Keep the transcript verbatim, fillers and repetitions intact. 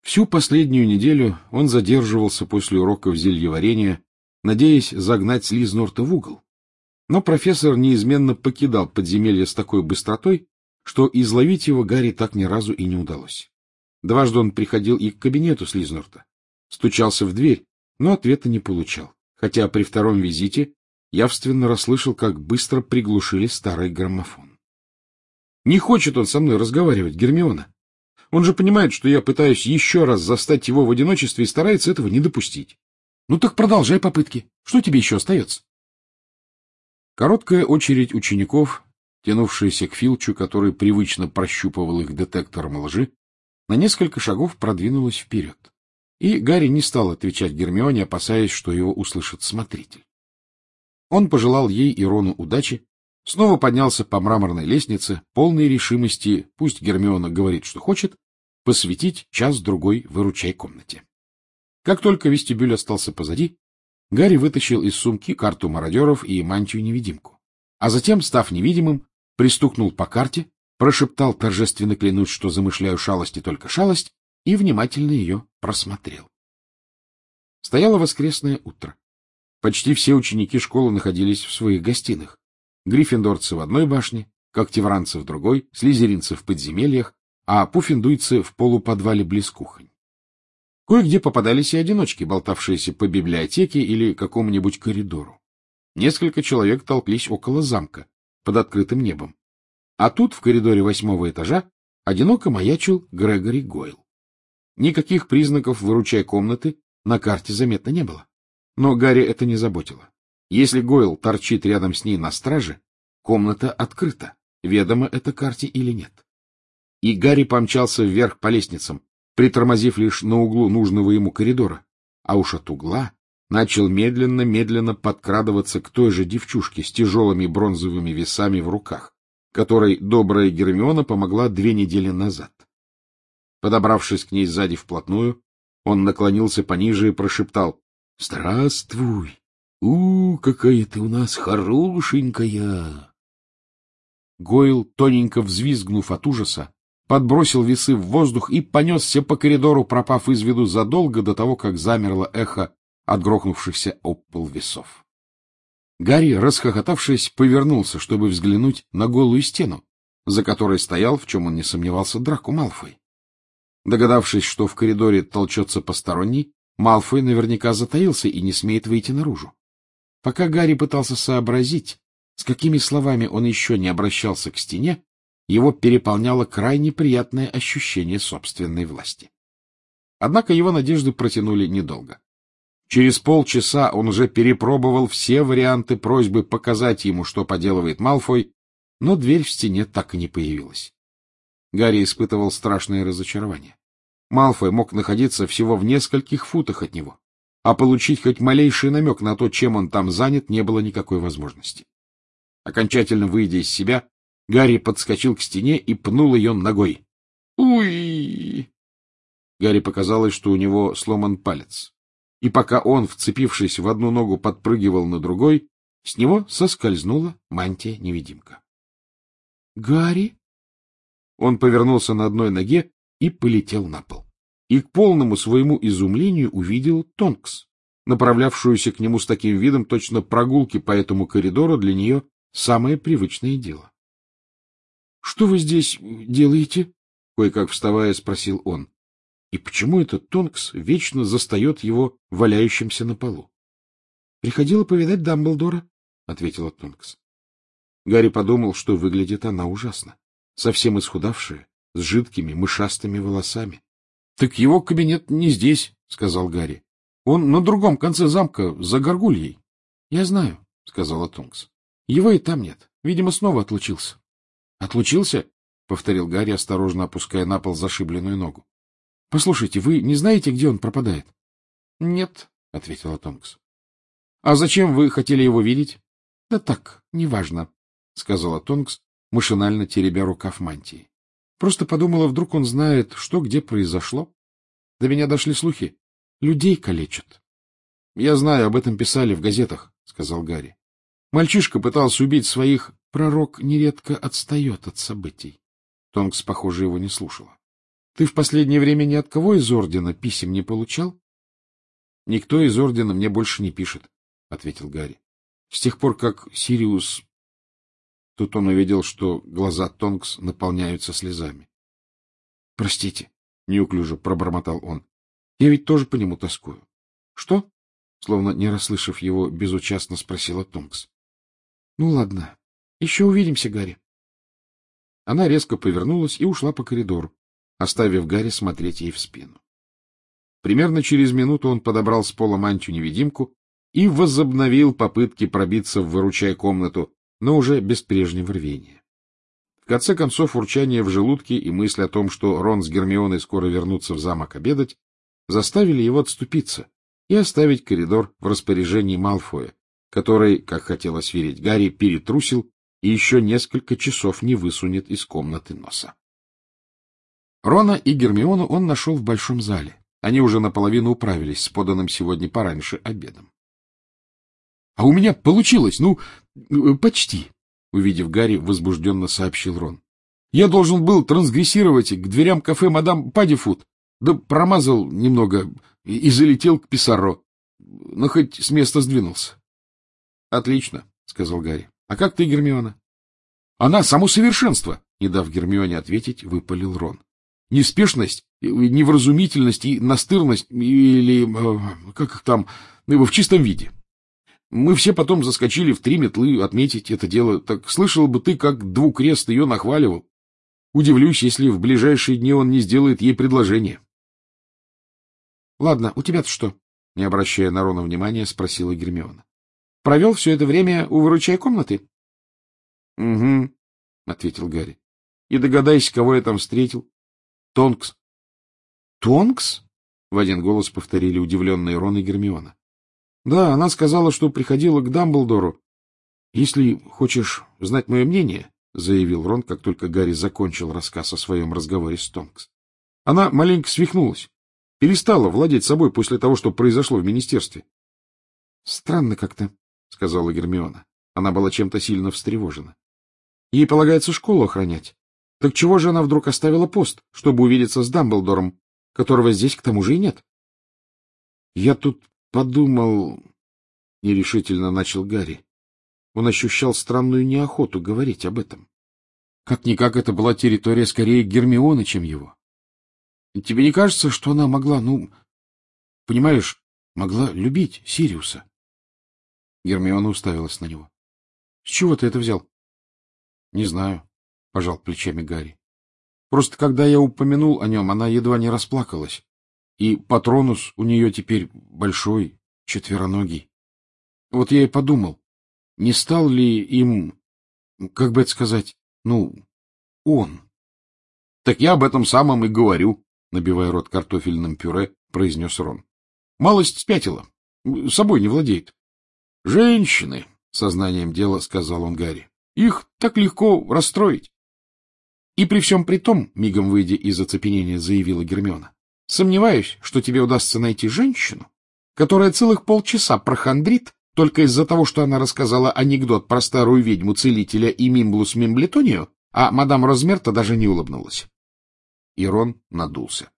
Всю последнюю неделю он задерживался после уроков зельеварения, надеясь загнать Слизнорта в угол. Но профессор неизменно покидал подземелье с такой быстротой, что изловить его Гарри так ни разу и не удалось. Дважды он приходил и к кабинету Слизнорта, стучался в дверь, но ответа не получал, хотя при втором визите явственно расслышал, как быстро приглушили старый граммофон. Не хочет он со мной разговаривать, Гермиона. Он же понимает, что я пытаюсь еще раз застать его в одиночестве и старается этого не допустить. Ну так продолжай попытки. Что тебе еще остается? Короткая очередь учеников, тянувшаяся к Филчу, который привычно прощупывал их детектором лжи, на несколько шагов продвинулась вперед. И Гарри не стал отвечать Гермионе, опасаясь, что его услышит смотритель. Он пожелал ей и Рону удачи, снова поднялся по мраморной лестнице, полной решимости, пусть Гермиона говорит, что хочет, посвятить час-другой выручай комнате. Как только вестибюль остался позади, Гарри вытащил из сумки карту мародеров и мантию-невидимку, а затем, став невидимым, пристукнул по карте, прошептал, торжественно клянусь, что замышляю шалость и только шалость, и внимательно ее просмотрел. Стояло воскресное утро. Почти все ученики школы находились в своих гостиных. Гриффиндорцы в одной башне, когтевранцы в другой, слизеринцы в подземельях, а пуффендуйцы в полуподвале близ кухонь. Кое-где попадались и одиночки, болтавшиеся по библиотеке или какому-нибудь коридору. Несколько человек толклись около замка, под открытым небом. А тут, в коридоре восьмого этажа, одиноко маячил Грегори Гойл. Никаких признаков выручай комнаты на карте заметно не было. Но Гарри это не заботило. Если Гойл торчит рядом с ней на страже, комната открыта, ведомо это карте или нет. И Гарри помчался вверх по лестницам, притормозив лишь на углу нужного ему коридора, а уж от угла начал медленно-медленно подкрадываться к той же девчушке с тяжелыми бронзовыми весами в руках, которой добрая Гермиона помогла две недели назад. Подобравшись к ней сзади вплотную, он наклонился пониже и прошептал: — Здравствуй! У, какая ты у нас хорошенькая! Гойл, тоненько взвизгнув от ужаса, подбросил весы в воздух и понесся по коридору, пропав из виду задолго до того, как замерло эхо от грохнувшихся об пол весов. Гарри, расхохотавшись, повернулся, чтобы взглянуть на голую стену, за которой стоял, в чем он не сомневался, Драко Малфой. Догадавшись, что в коридоре толчется посторонний, Малфой наверняка затаился и не смеет выйти наружу. Пока Гарри пытался сообразить, с какими словами он еще не обращался к стене, его переполняло крайне приятное ощущение собственной власти. Однако его надежды протянули недолго. Через полчаса он уже перепробовал все варианты просьбы показать ему, что поделывает Малфой, но дверь в стене так и не появилась. Гарри испытывал страшное разочарование. Малфой мог находиться всего в нескольких футах от него, а получить хоть малейший намек на то, чем он там занят, не было никакой возможности. Окончательно выйдя из себя, Гарри подскочил к стене и пнул ее ногой. «Уй!» Гарри показалось, что у него сломан палец. И пока он, вцепившись в одну ногу, подпрыгивал на другой, с него соскользнула мантия-невидимка. «Гарри?» Он повернулся на одной ноге и полетел на пол. И к полному своему изумлению увидел Тонкс, направлявшуюся к нему с таким видом, точно прогулки по этому коридору для нее самое привычное дело. — Что вы здесь делаете? — кое-как вставая, спросил он. И почему этот Тонкс вечно застает его валяющимся на полу? — Приходила повидать Дамблдора, — ответила Тонкс. Гарри подумал, что выглядит она ужасно, совсем исхудавшая, с жидкими мышастыми волосами. — Так его кабинет не здесь, — сказал Гарри. — Он на другом конце замка, за горгульей. — Я знаю, — сказала Тонкс. — Его и там нет. Видимо, снова отлучился. — Отлучился? — повторил Гарри, осторожно опуская на пол зашибленную ногу. — Послушайте, вы не знаете, где он пропадает? — Нет, — ответила Тонкс. — А зачем вы хотели его видеть? — Да так, неважно, — сказала Тонкс, машинально теребя рукав мантии. Просто подумала, вдруг он знает, что где произошло. До меня дошли слухи. Людей калечат. — Я знаю, об этом писали в газетах, — сказал Гарри. Мальчишка пытался убить своих... Пророк нередко отстает от событий. Тонкс, похоже, его не слушала. Ты в последнее время ни от кого из ордена писем не получал? — Никто из ордена мне больше не пишет, — ответил Гарри. — С тех пор, как Сириус... Тут он увидел, что глаза Тонкс наполняются слезами. — Простите, — неуклюже пробормотал он. — Я ведь тоже по нему тоскую. — Что? — словно не расслышав его, безучастно спросила Тонкс. — Ну, ладно. Еще увидимся, Гарри. Она резко повернулась и ушла по коридору, оставив Гарри смотреть ей в спину. Примерно через минуту он подобрал с пола мантию-невидимку и возобновил попытки пробиться в выручай-комнату, но уже без прежнего рвения. В конце концов, урчание в желудке и мысль о том, что Рон с Гермионой скоро вернутся в замок обедать, заставили его отступиться и оставить коридор в распоряжении Малфоя, который, как хотелось верить Гарри, перетрусил и еще несколько часов не высунет из комнаты носа. Рона и Гермиону он нашел в большом зале. Они уже наполовину управились с поданным сегодня пораньше обедом. — А у меня получилось, ну, почти, — увидев Гарри, возбужденно сообщил Рон. — Я должен был трансгрессировать к дверям кафе мадам Паддифуд, да промазал немного и, и залетел к Писарро, но хоть с места сдвинулся. — Отлично, — сказал Гарри. — А как ты, Гермиона? — Она само совершенство, — не дав Гермионе ответить, выпалил Рон. — Неспешность, невразумительность и настырность, или, как их там, в чистом виде. Мы все потом заскочили в три метлы отметить это дело. Так слышал бы ты, как Двукрест ее нахваливал. Удивлюсь, если в ближайшие дни он не сделает ей предложение. — Ладно, у тебя-то что? — не обращая на Рона внимания, спросила Гермиона. — Провел все это время у выручай-комнаты? — Угу, — ответил Гарри. — И догадайся, кого я там встретил. — Тонкс. — Тонкс? — в один голос повторили удивленные Рон и Гермиона. — Да, она сказала, что приходила к Дамблдору. — Если хочешь знать мое мнение, — заявил Рон, как только Гарри закончил рассказ о своем разговоре с Тонкс. — Она маленько свихнулась, перестала владеть собой после того, что произошло в министерстве. — Странно как-то, — сказала Гермиона. Она была чем-то сильно встревожена. Ей полагается школу охранять. Так чего же она вдруг оставила пост, чтобы увидеться с Дамблдором, которого здесь к тому же и нет? — Я тут подумал... — нерешительно начал Гарри. Он ощущал странную неохоту говорить об этом. Как-никак это была территория скорее Гермионы, чем его. Тебе не кажется, что она могла, ну, понимаешь, могла любить Сириуса? Гермиона уставилась на него. — С чего ты это взял? — Не знаю, — пожал плечами Гарри. — Просто когда я упомянул о нем, она едва не расплакалась. И Патронус у нее теперь большой, четвероногий. Вот я и подумал, не стал ли им, как бы это сказать, ну, он? — Так я об этом самом и говорю, — набивая рот картофельным пюре, произнес Рон. — Малость спятила, собой не владеет. — Женщины, — сознанием дела сказал он Гарри, — их так легко расстроить. И при всем при том, мигом выйдя из оцепенения, заявила Гермиона, сомневаюсь, что тебе удастся найти женщину, которая целых полчаса прохандрит только из-за того, что она рассказала анекдот про старую ведьму-целителя и Мимблус Мимблетонию, а мадам Розмерта даже не улыбнулась. И Рон надулся.